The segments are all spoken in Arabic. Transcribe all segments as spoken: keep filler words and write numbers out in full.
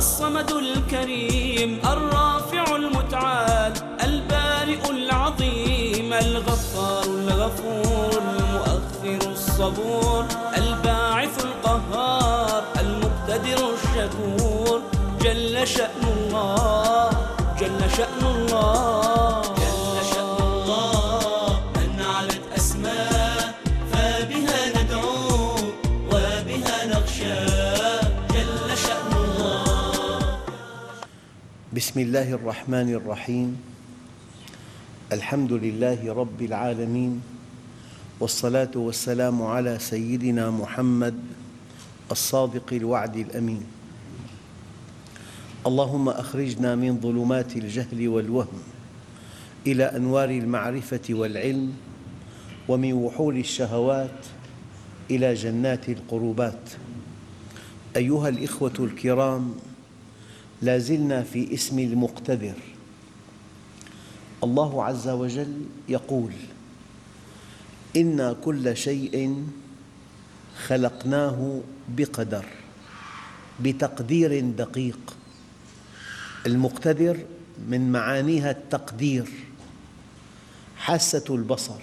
الصمد الكريم الرافع المتعال البارئ العظيم الغفار الغفور المؤخر الصبور الباعث القهار المقتدر الشكور جل شأن الله جل شأن الله جل شأن الله من علت أسماء فبها ندعو وبها نخشى جل شأن الله. بسم الله الرحمن الرحيم. الحمد لله رب العالمين، والصلاة والسلام على سيدنا محمد الصادق الوعد الأمين. اللهم أخرجنا من ظلمات الجهل والوهم إلى أنوار المعرفة والعلم، ومن وحول الشهوات إلى جنات القربات. أيها الإخوة الكرام، لا زلنا في اسم المقتدر. الله عز وجل يقول: إنا كل شيء خلقناه بقدر، بتقدير دقيق. المقتدر من معانيها التقدير. حاسة البصر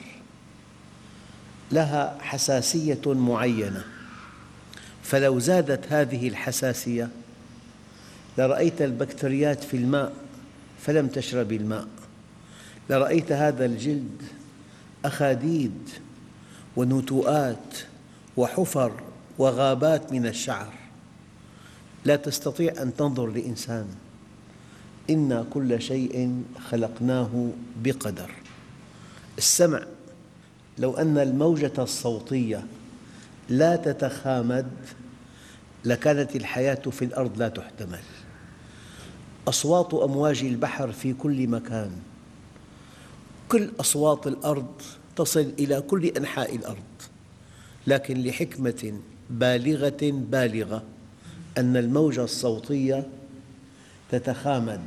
لها حساسية معينة، فلو زادت هذه الحساسية لرأيت البكتريات في الماء فلم تشرب الماء، لرأيت هذا الجلد أخاديد ونتوءات وحفر وغابات من الشعر، لا تستطيع أن تنظر لإنسان. إنا كل شيء خلقناه بقدر. السمع، لو أن الموجة الصوتية لا تتخامد لكانت الحياة في الأرض لا تحتمل. أصوات أمواج البحر في كل مكان، كل أصوات الأرض تصل إلى كل أنحاء الأرض، لكن لحكمة بالغة بالغة أن الموجة الصوتية تتخامد.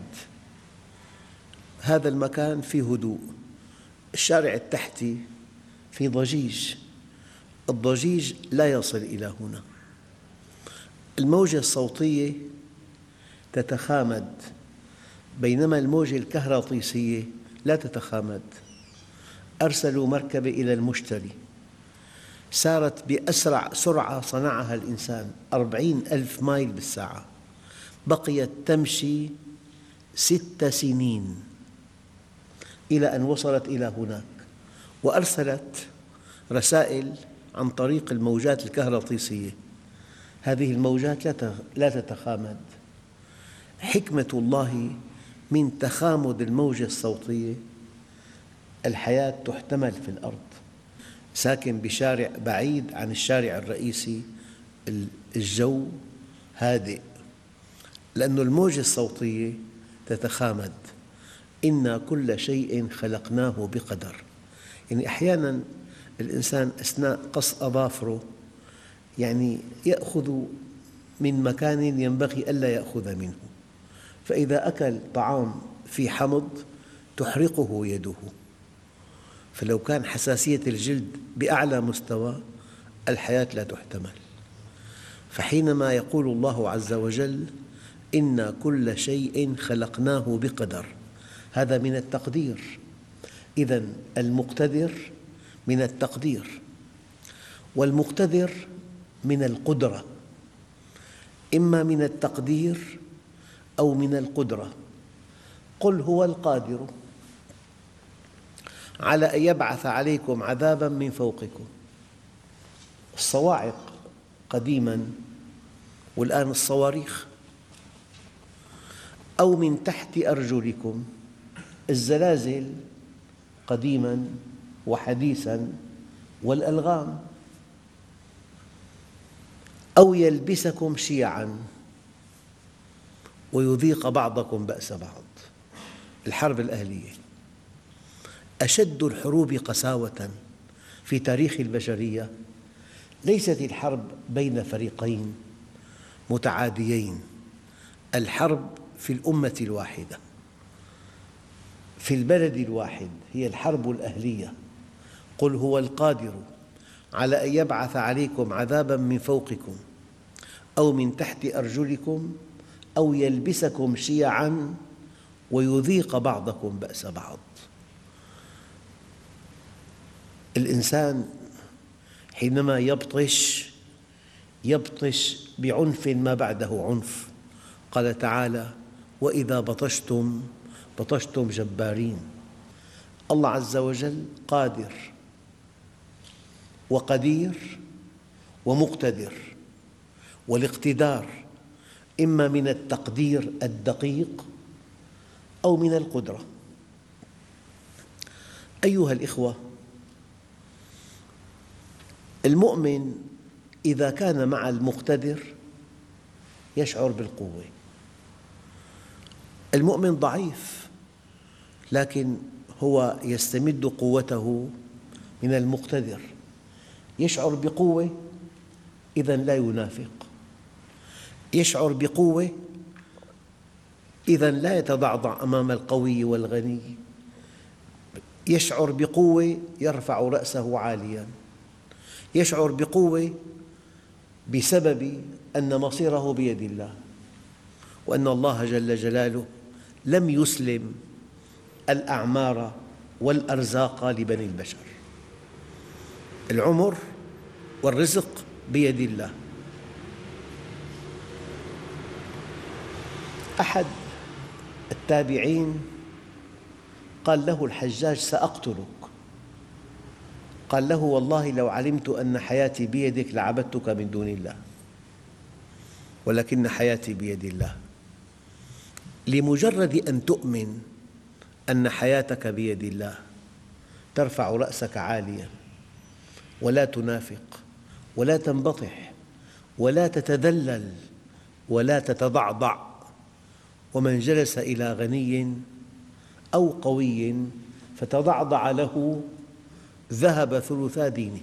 هذا المكان فيه هدوء، الشارع التحتي في ضجيج، الضجيج لا يصل إلى هنا. الموجة الصوتية تتخامد، بينما الموجة الكهرطيسية لا تتخامد. أرسلوا مركبة إلى المشتري، سارت بأسرع سرعة صنعها الإنسان، أربعين ألف مايل بالساعة، بقيت تمشي ست سنين إلى أن وصلت إلى هناك، وأرسلت رسائل عن طريق الموجات الكهرطيسية. هذه الموجات لا تتخامد. حكمة الله من تخامد الموجة الصوتية، الحياة تحتمل في الأرض. ساكن بشارع بعيد عن الشارع الرئيسي، الجو هادئ لأن الموجة الصوتية تتخامد. إنا كل شيء خلقناه بقدر. يعني أحياناً الإنسان أثناء قص أظافره يعني يأخذ من مكان ينبغي ألا يأخذ منه، فإذا أكل طعام في حمض تحرقه يده، فلو كان حساسية الجلد بأعلى مستوى الحياة لا تحتمل. فحينما يقول الله عز وجل: إنا كل شيء خلقناه بقدر، هذا من التقدير. إذن المقتدر من التقدير، والمقتدر من القدرة، إما من التقدير أو من القدرة. قل هو القادر على أن يبعث عليكم عذاباً من فوقكم. الصواعق قديماً، والآن الصواريخ. أو من تحت أرجلكم، الزلازل قديماً وحديثاً، والألغام. أو يلبسكم شيعاً ويذيق بعضكم بأس بعض. الحرب الأهلية أشد الحروب قساوة في تاريخ البشرية ليست الحرب بين فريقين متعاديين، الحرب في الأمة الواحدة، في البلد الواحد، هي الحرب الأهلية. قل هو القادر على أن يبعث عليكم عذاباً من فوقكم أو من تحت أرجلكم أو يلبسكم شيعاً ويذيق بعضكم بأس بعض. الإنسان حينما يبطش يبطش بعنف ما بعده عنف. قال تعالى: وإذا بطشتم بطشتم جبارين. الله عز وجل قادر وقدير ومقتدر، والاقتدار إما من التقدير الدقيق أو من القدرة. أيها الإخوة، المؤمن إذا كان مع المقتدر يشعر بالقوة. المؤمن ضعيف لكن هو يستمد قوته من المقتدر، يشعر بقوة إذن لا ينافق، يشعر بقوة إذن لا يتضعضع أمام القوي والغني، يشعر بقوة يرفع رأسه عالياً، يشعر بقوة بسبب أن مصيره بيد الله، وأن الله جل جلاله لم يسلم الأعمار والأرزاق لبني البشر. العمر والرزق بيد الله. أحد التابعين قال له الحجاج: سأقتلك. قال له: والله لو علمت أن حياتي بيدك لعبدتك من دون الله، ولكن حياتي بيد الله. لمجرد أن تؤمن أن حياتك بيد الله ترفع رأسك عالياً، ولا تنافق، ولا تنبطح، ولا تتذلل، ولا تتضعضع. ومن جلس إلى غني أو قوي فتضعضع له ذهب ثلثا دينه.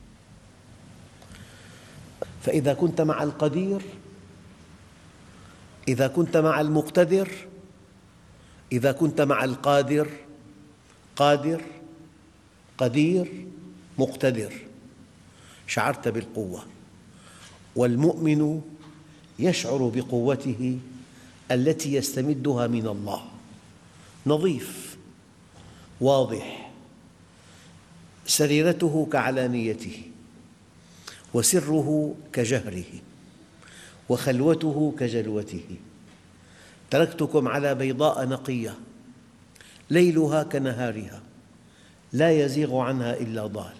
فإذا كنت مع القدير، إذا كنت مع المقتدر، إذا كنت مع القادر، قادر قدير مقتدر، شعرت بالقوة. والمؤمن يشعر بقوته التي يستمدها من الله، نظيف واضح، سريرته كعلانيته، وسره كجهره، وخلوته كجلوته. تركتكم على بيضاء نقية ليلها كنهارها لا يزيغ عنها إلا ضال.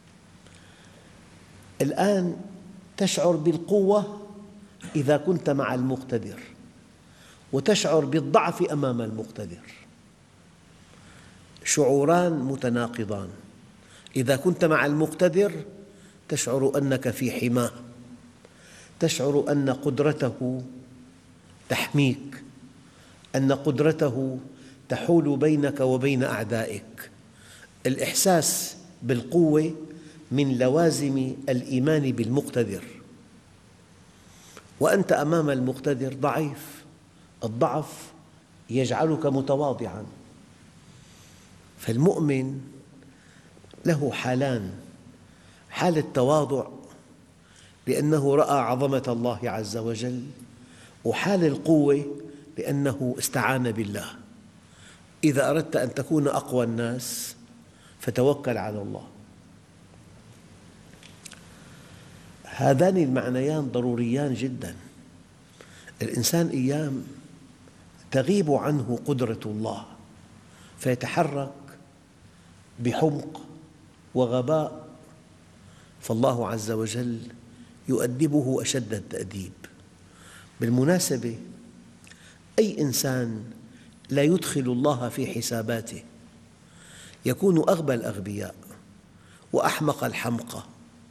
الآن تشعر بالقوة إذا كنت مع المقتدر، وتشعر بالضعف أمام المقتدر، شعوران متناقضان. إذا كنت مع المقتدر تشعر أنك في حماه، تشعر أن قدرته تحميك، أن قدرته تحول بينك وبين أعدائك. الإحساس بالقوة من لوازم الإيمان بالمقتدر، وأنت أمام المقتدر ضعيف. الضعف يجعلك متواضعاً. فالمؤمن له حالان: حال التواضع لأنه رأى عظمة الله عز وجل، وحال القوة لأنه استعان بالله. إذا أردت أن تكون أقوى الناس فتوكل على الله. هذان المعنيان ضروريان جداً. الإنسان أيام تغيب عنه قدرة الله فيتحرك بحمق وغباء، فالله عز وجل يؤدبه أشد التأديب. بالمناسبة، أي إنسان لا يدخل الله في حساباته يكون أغبى الأغبياء وأحمق الحمقى.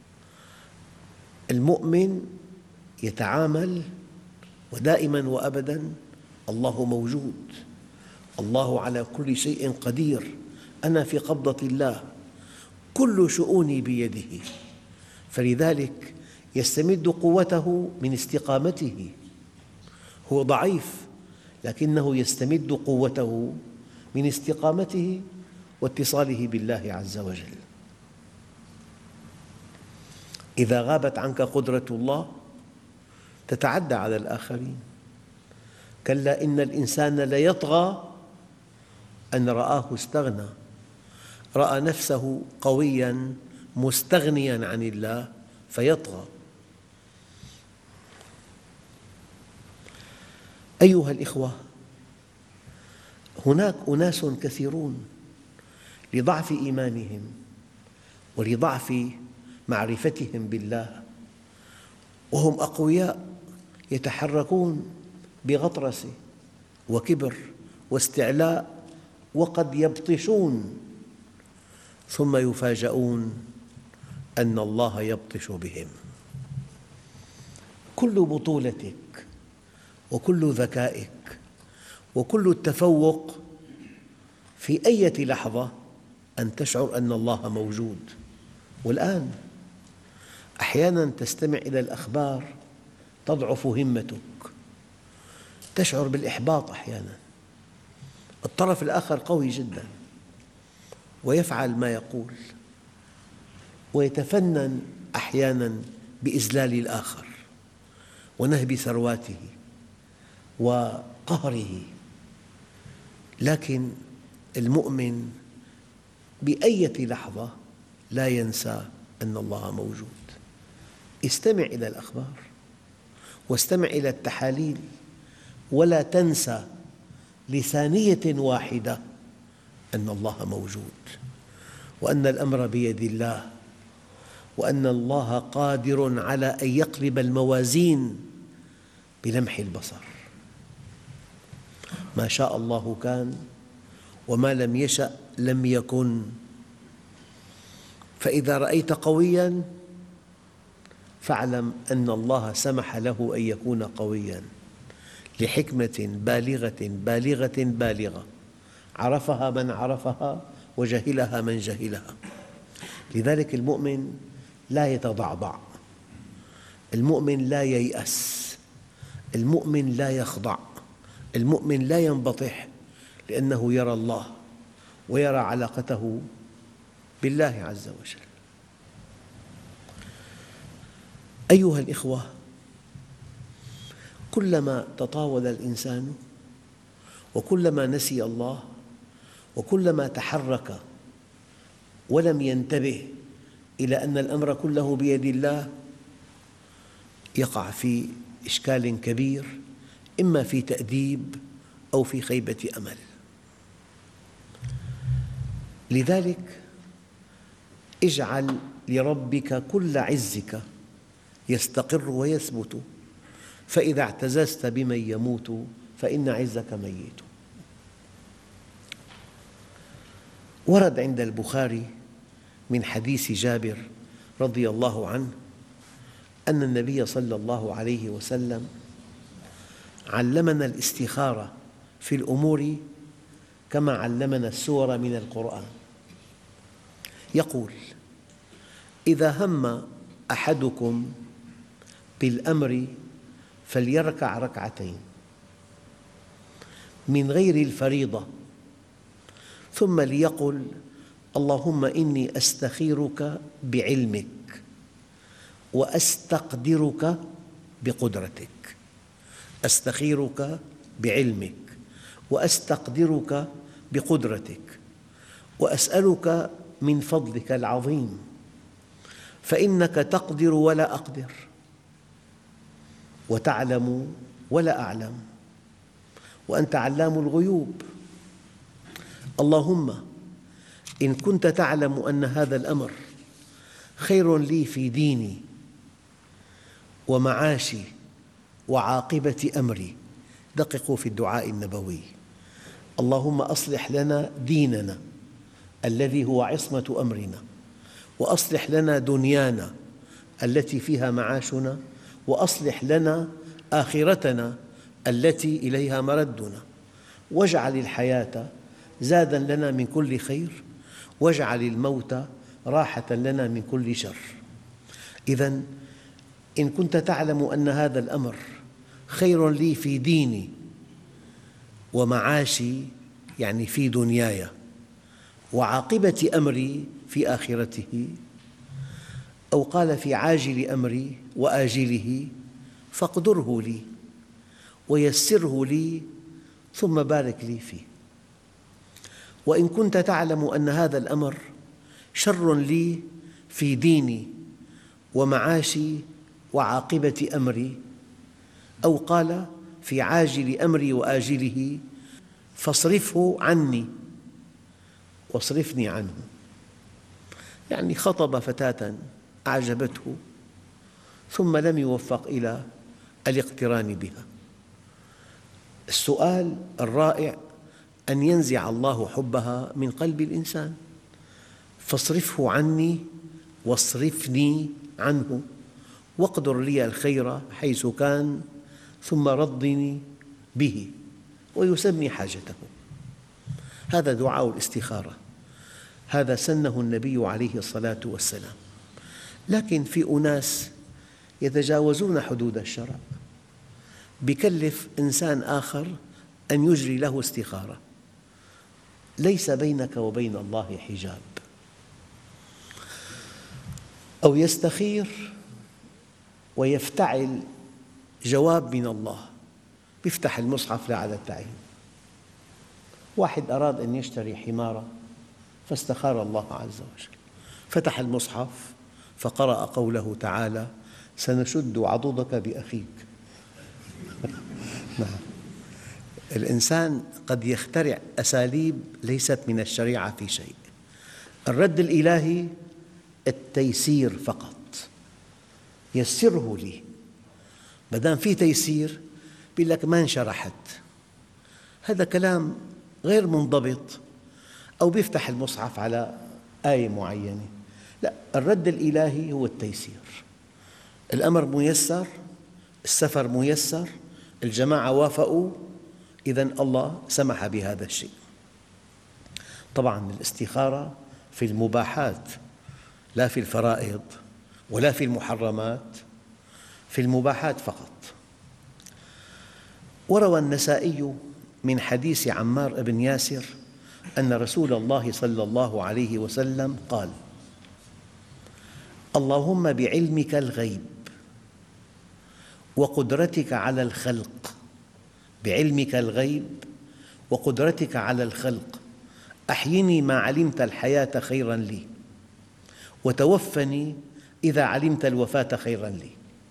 المؤمن يتعامل ودائماً وأبداً الله موجود، الله على كل شيء قدير، أنا في قبضة الله، كل شؤوني بيده. فلذلك يستمد قوته من استقامته. هو ضعيف لكنه يستمد قوته من استقامته واتصاله بالله عز وجل. إذا غابت عنك قدرة الله تتعدى على الآخرين، كلا إن الإنسان ليطغى أن رآه استغنى، رأى نفسه قوياً مستغنياً عن الله فيطغى. أيها الإخوة، هناك أناس كثيرون لضعف إيمانهم ولضعف معرفتهم بالله وهم أقوياء يتحركون بغطرسة وكبر واستعلاء، وقد يبطشون ثم يفاجؤون أن الله يبطش بهم. كل بطولتك وكل ذكائك وكل التفوق في أي لحظة أن تشعر أن الله موجود. والآن أحياناً تستمع إلى الأخبار تضعف همتك، تشعر بالإحباط أحياناً. الطرف الآخر قوي جداً ويفعل ما يقول ويتفنن أحياناً بإذلال الآخر ونهب ثرواته وقهره، لكن المؤمن بأي لحظة لا ينسى أن الله موجود. استمع إلى الأخبار واستمع إلى التحاليل، ولا تنسى لثانية واحدة أن الله موجود، وأن الأمر بيد الله، وأن الله قادر على أن يقلب الموازين بلمح البصر. ما شاء الله كان وما لم يشأ لم يكن. فإذا رأيت قوياً فاعلم أن الله سمح له أن يكون قوياً لحكمة بالغة بالغة بالغة عرفها من عرفها وجهلها من جهلها. لذلك المؤمن لا يتضعضع، المؤمن لا ييأس، المؤمن لا يخضع، المؤمن لا ينبطح، لأنه يرى الله ويرى علاقته بالله عز وجل. أيها الإخوة، كلما تطاول الإنسان وكلما نسي الله وكلما تحرك ولم ينتبه إلى أن الأمر كله بيد الله يقع في إشكال كبير، إما في تأديب أو في خيبة أمل. لذلك اجعل لربك كل عزك يستقر ويثبت، فإذا اعتززت بمن يموت فإن عزك ميت. ورد عند البخاري من حديث جابر رضي الله عنه أن النبي صلى الله عليه وسلم علمنا الاستخارة في الأمور كما علمنا السور من القرآن. يقول: إذا هم أحدكم بالأمر فليركع ركعتين من غير الفريضة، ثم ليقل: اللهم إني أستخيرك بعلمك وأستقدرك بقدرتك. أستخيرك بعلمك وأستقدرك بقدرتك وأسألك من فضلك العظيم، فإنك تقدر ولا أقدر وتعلم ولا أعلم وأنت علام الغيوب. اللهم إن كنت تعلم أن هذا الأمر خير لي في ديني ومعاشي وعاقبة أمري، دققوا في الدعاء النبوي: اللهم أصلح لنا ديننا الذي هو عصمة أمرنا، وأصلح لنا دنيانا التي فيها معاشنا، وأصلح لنا آخرتنا التي إليها مردنا، واجعل الحياة زادا لنا من كل خير، واجعل الموت راحة لنا من كل شر. إذن إن كنت تعلم أن هذا الأمر خير لي في ديني ومعاشي، يعني في دنياي، وعاقبة أمري في آخرته، أو قال في عاجل أمري وآجله، فاقدره لي ويسره لي ثم بارك لي فيه. وإن كنت تعلم أن هذا الأمر شر لي في ديني ومعاشي وعاقبة أمري، أو قال في عاجل أمري وآجله، فاصرفه عني واصرفني عنه. يعني خطب فتاة أعجبته ثم لم يوفق إلى الاقتران بها. السؤال الرائع أن ينزع الله حبها من قلب الإنسان، فاصرفه عني واصرفني عنه، واقدر لي الخير حيث كان ثم ردني به، ويسمي حاجته. هذا دعاء الاستخارة، هذا سنه النبي عليه الصلاة والسلام. لكن في أناس يتجاوزون حدود الشرع، بيكلف إنسان آخر أن يجري له استخارة، ليس بينك وبين الله حجاب. أو يستخير ويفتعل جواب من الله، يفتح المصحف لا على التعيين. واحد أراد أن يشتري حمارة فاستخار الله عز وجل، فتح المصحف فقرأ قوله تعالى: سنشد عضدك بأخيك. نعم، الإنسان قد يخترع أساليب ليست من الشريعة في شيء. الرد الإلهي التيسير فقط، يسره لي. ما دام في تيسير بيقول لك ما انشرحت، هذا كلام غير منضبط، أو بيفتح المصحف على آية معينة. لا، الرد الإلهي هو التيسير. الأمر ميسر، السفر ميسر، الجماعة وافقوا، إذن الله سمح بهذا الشيء. طبعاً الاستخارة في المباحات لا في الفرائض ولا في المحرمات، في المباحات فقط. وروى النسائي من حديث عمار بن ياسر أن رسول الله صلى الله عليه وسلم قال: اللهم بعلمك الغيب وقدرتك على الخلق، بعلمك الغيب وقدرتك على الخلق، أحيني ما علمت الحياة خيراً لي، وتوفني إذا علمت الوفاة خيراً لي.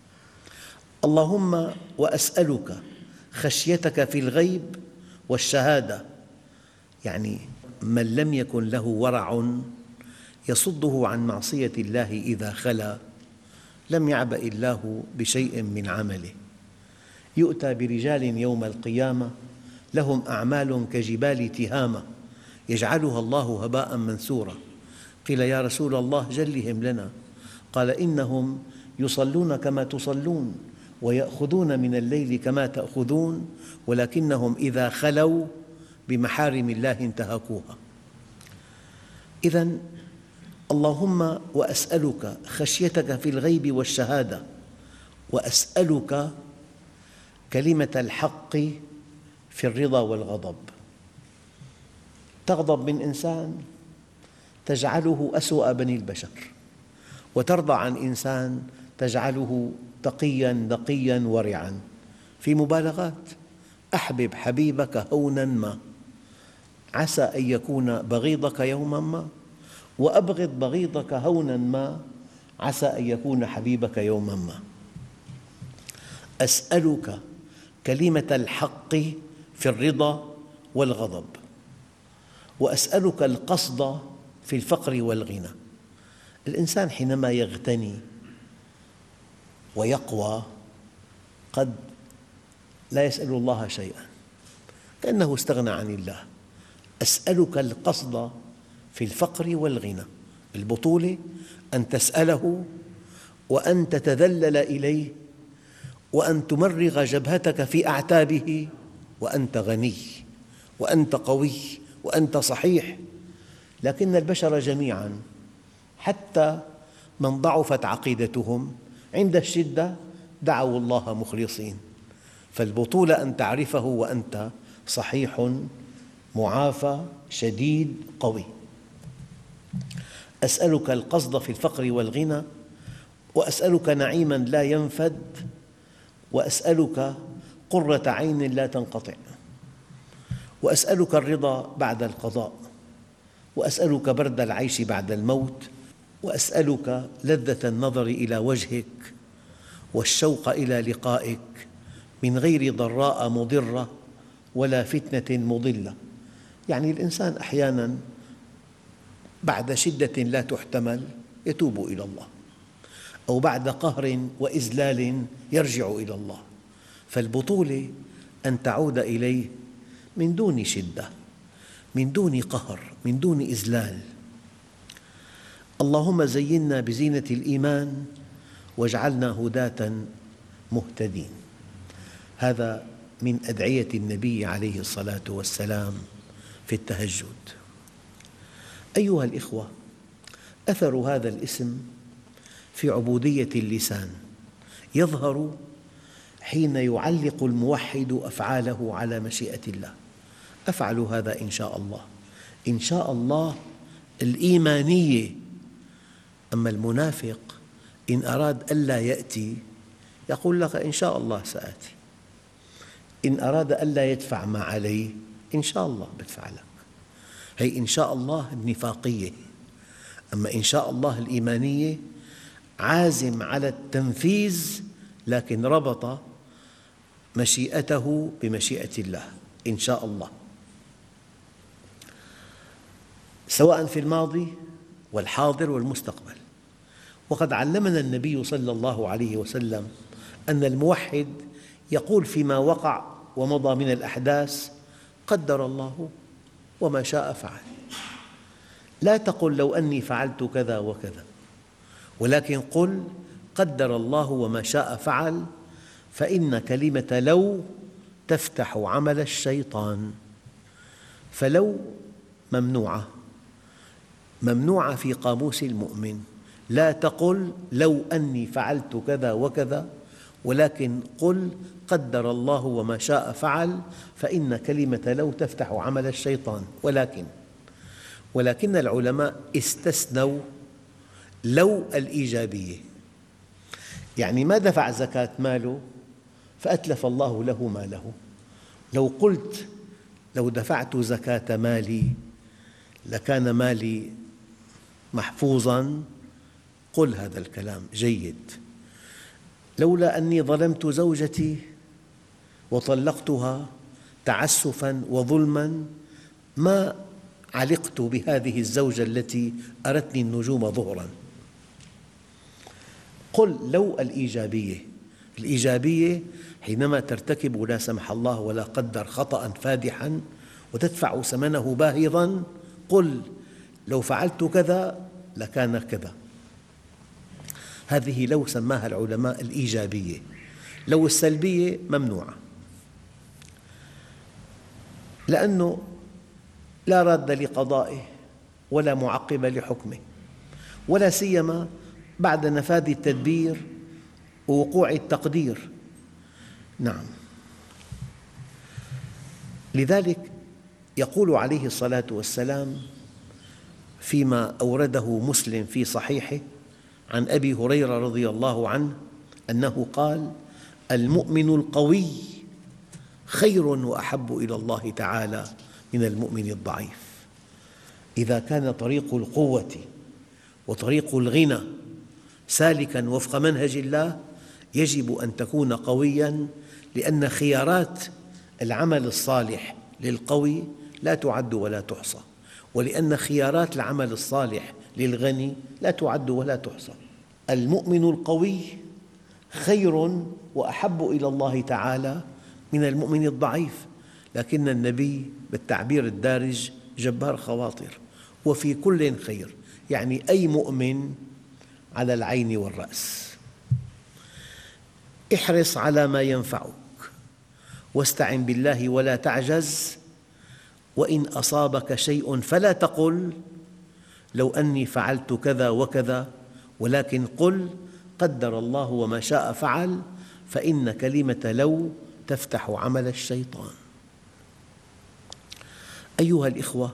اللهم وأسألك خشيتك في الغيب والشهادة، يعني من لم يكن له ورع يصده عن معصية الله إذا خلا، لم يعبأ الله بشيء من عمله. يؤتى برجال يوم القيامة لهم أعمال كجبال تهامة يجعلها الله هباء منثورا. قيل يا رسول الله جلهم لنا، قال: إنهم يصلون كما تصلون ويأخذون من الليل كما تأخذون، ولكنهم إذا خلوا بمحارم الله انتهكوها. إذن اللهم وأسألك خشيتك في الغيب والشهادة، وأسألك كلمة الحق في الرضا والغضب. تغضب من إنسان تجعله أسوأ بني البشر، وترضى عن إنسان تجعله تقياً نقياً ورعاً. في مبالغات: أحبب حبيبك هوناً ما، عسى أن يكون بغيضك يوماً ما، وأبغض بغيضك هوناً ما، عسى أن يكون حبيبك يوماً ما. أسألك كلمة الحق في الرضا والغضب، وأسألك القصد في الفقر والغنى. الإنسان حينما يغتني ويقوى قد لا يسأل الله شيئاً، كأنه استغنى عن الله. أسألك القصد في الفقر والغنى. البطولة أن تسأله وأن تتذلل إليه وأن تمرغ جبهتك في أعتابه، وأنت غني وأنت قوي وأنت صحيح. لكن البشر جميعاً، حتى من ضعفت عقيدتهم، عند الشدة دعوا الله مخلصين. فالبطولة أن تعرفه وأنت صحيح معافى شديد قوي. أسألك القصد في الفقر والغنى، وأسألك نعيماً لا ينفد، وأسألك قرة عين لا تنقطع، وأسألك الرضا بعد القضاء، وأسألك برد العيش بعد الموت، وأسألك لذة النظر إلى وجهك والشوق إلى لقائك من غير ضراء مضرة ولا فتنة مضلة. يعني الإنسان أحياناً بعد شدة لا تحتمل يتوب إلى الله، أو بعد قهر وإذلال يرجع إلى الله، فالبطولة أن تعود إليه من دون شدة، من دون قهر، من دون إذلال. اللهم زينا بزينة الإيمان واجعلنا هداة مهتدين. هذا من أدعية النبي عليه الصلاة والسلام في التهجد. أيها الإخوة، أثر هذا الاسم في عبودية اللسان يظهر حين يعلق الموحد أفعاله على مشيئة الله. أفعل هذا إن شاء الله، إن شاء الله الإيمانية. أما المنافق إن أراد ألا يأتي يقول لك إن شاء الله سآتي، إن أراد ألا يدفع ما عليه إن شاء الله بدفع لك. هي إن شاء الله النفاقية. أما إن شاء الله الإيمانية عازم على التنفيذ، لكن ربط مشيئته بمشيئة الله إن شاء الله، سواء في الماضي والحاضر والمستقبل. وقد علمنا النبي صلى الله عليه وسلم أن الموحد يقول فيما وقع ومضى من الأحداث قدر الله وما شاء فعل. لا تقل لو أني فعلت كذا وكذا، ولكن قل قدر الله وما شاء فعل، فإن كلمة لو تفتح عمل الشيطان. فلو ممنوعة، ممنوعة في قاموس المؤمن. لا تقل لو أني فعلت كذا وكذا، ولكن قل قدر الله وما شاء فعل، فإن كلمة لو تفتح عمل الشيطان. ولكن ولكن العلماء استثنوا لو الإيجابية، يعني ما دفع زكاة ماله فأتلف الله له ماله. لو قلت لو دفعت زكاة مالي لكان مالي محفوظاً، قل هذا الكلام جيد. لولا أني ظلمت زوجتي وطلقتها تعسفاً وظلماً ما علقت بهذه الزوجة التي أرتني النجوم ظهراً. قل لو الإيجابية. الإيجابية حينما ترتكب لا سمح الله ولا قدر خطأ فادحاً وتدفع ثمنه باهظاً، قل لو فعلت كذا لكان كذا. هذه لو سماها العلماء الإيجابية. لو السلبية ممنوعة، لأنه لا راد لقضائه ولا معقب لحكمه، ولا سيما بعد نفاذ التدبير ووقوع التقدير. نعم، لذلك يقول عليه الصلاة والسلام فيما أورده مسلم في صحيحه عن أبي هريرة رضي الله عنه أنه قال: المؤمن القوي خير وأحب إلى الله تعالى من المؤمن الضعيف. إذا كان طريق القوة وطريق الغنى سالكاً وفق منهج الله يجب أن تكون قوياً، لأن خيارات العمل الصالح للقوي لا تعد ولا تحصى، ولأن خيارات العمل الصالح للغني لا تعد ولا تحصى. المؤمن القوي خير وأحب إلى الله تعالى من المؤمن الضعيف، لكن النبي بالتعبير الدارج جبار خواطر. وفي كل خير، يعني أي مؤمن على العين والرأس. احرص على ما ينفعك واستعن بالله ولا تعجز، وإن أصابك شيء فلا تقل لو أني فعلت كذا وكذا، ولكن قل قدر الله وما شاء فعل، فإن كلمة لو تفتح عمل الشيطان. أيها الإخوة،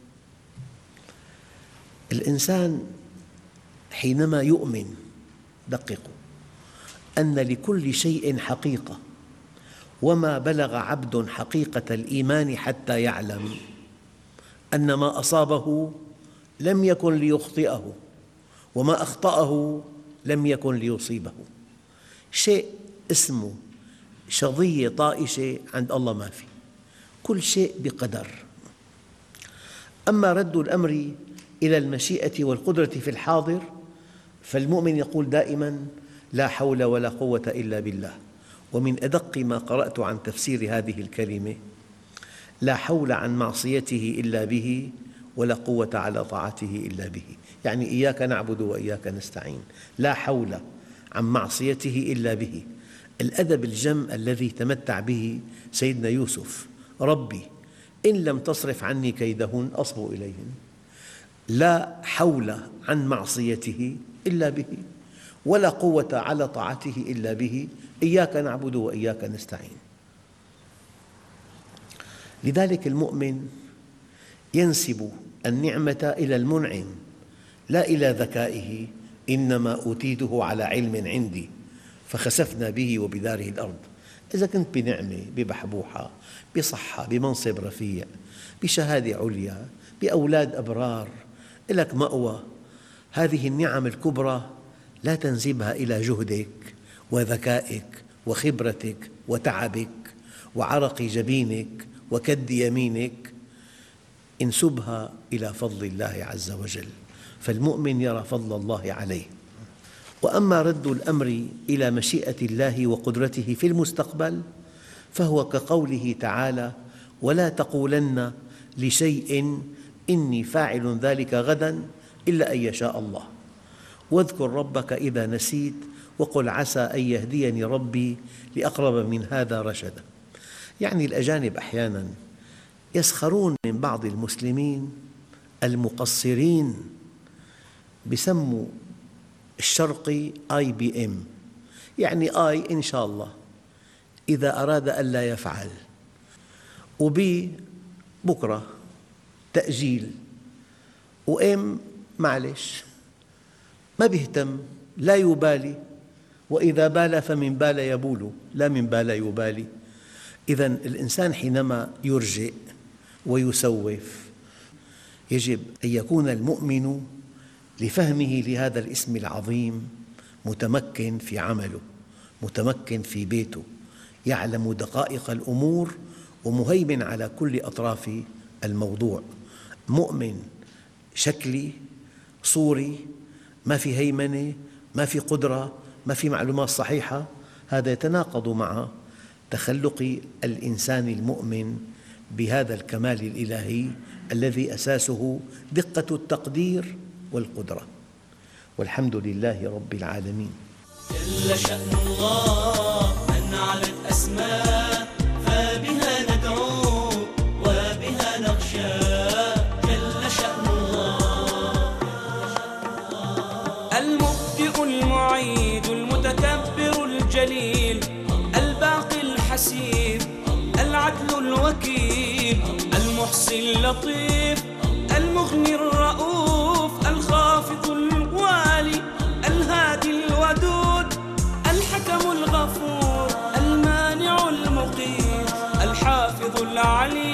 الإنسان حينما يؤمن، دققوا، أن لكل شيء حقيقة وما بلغ عبد حقيقة الإيمان حتى يعلم أن ما أصابه لم يكن ليخطئه وما أخطأه لم يكن ليصيبه. شيء اسمه شظية طائشة عند الله ما في، كل شيء بقدر. أما رد الأمر إلى المشيئة والقدرة في الحاضر، فالمؤمن يقول دائماً لا حول ولا قوة إلا بالله. ومن أدق ما قرأت عن تفسير هذه الكلمة: لا حول عن معصيته إلا به، ولا قوة على طاعته إلا به. يعني إياك نعبد وإياك نستعين، لا حول عن معصيته إلا به. الأدب الجم الذي تمتع به سيدنا يوسف: ربي إن لم تصرف عني كيدهن أصب إليهن. لا حول عن معصيته إلا به، ولا قوة على طاعته إلا به، إياك نعبد وإياك نستعين. لذلك المؤمن ينسب النعمة إلى المنعم لا إلى ذكائه: إنما أوتيته على علم عندي فخسفنا به وبداره الأرض. إذا كنت بنعمة، ببحبوحة، بصحة، بمنصب رفيع، بشهادة عليا، بأولاد أبرار، لك مأوى، هذه النعم الكبرى لا تنسبها إلى جهدك وذكائك وخبرتك وتعبك وعرق جبينك وكد يمينك، انسبها إلى فضل الله عز وجل، فالمؤمن يرى فضل الله عليه. وأما رد الأمر إلى مشيئة الله وقدرته في المستقبل، فهو كقوله تعالى: ولا تقولن لشيء إني فاعل ذلك غدا إلا أن يشاء الله، واذكر ربك إذا نسيت وقل عسى أن يهديني ربي لأقرب من هذا رشدا. يعني الأجانب أحياناً يسخرون من بعض المسلمين المقصرين، يسموا الشرقي آي بي إم، يعني آي إن شاء الله إذا أراد ألا يفعل، وبي بكرة تأجيل، وإم معلش ما بيهتم، لا يبالي، وإذا بال فمن بال يبول لا من بال يبالي. إذن الإنسان حينما يرجئ ويسوف يجب أن يكون المؤمن لفهمه لهذا الاسم العظيم متمكن في عمله، متمكن في بيته، يعلم دقائق الأمور ومهيمن على كل أطراف الموضوع. مؤمن شكلي صوري ما في هيمنة، ما في قدرة، ما في معلومات صحيحة، هذا يتناقض مع تخلق الإنسان المؤمن بهذا الكمال الإلهي الذي أساسه دقة التقدير والقدرة. والحمد لله رب العالمين. جل شأن الله من علت أسماء، فبها ندعو وبها نخشى. جل شأن الله المبدئ المعيد المتكبر الجليل الباقي الحسيب العدل الوكيل المحصي اللطيف المغني الرؤوف الخافض الوالي الهادي الودود الحكم الغفور المانع المقيت الحافظ العليم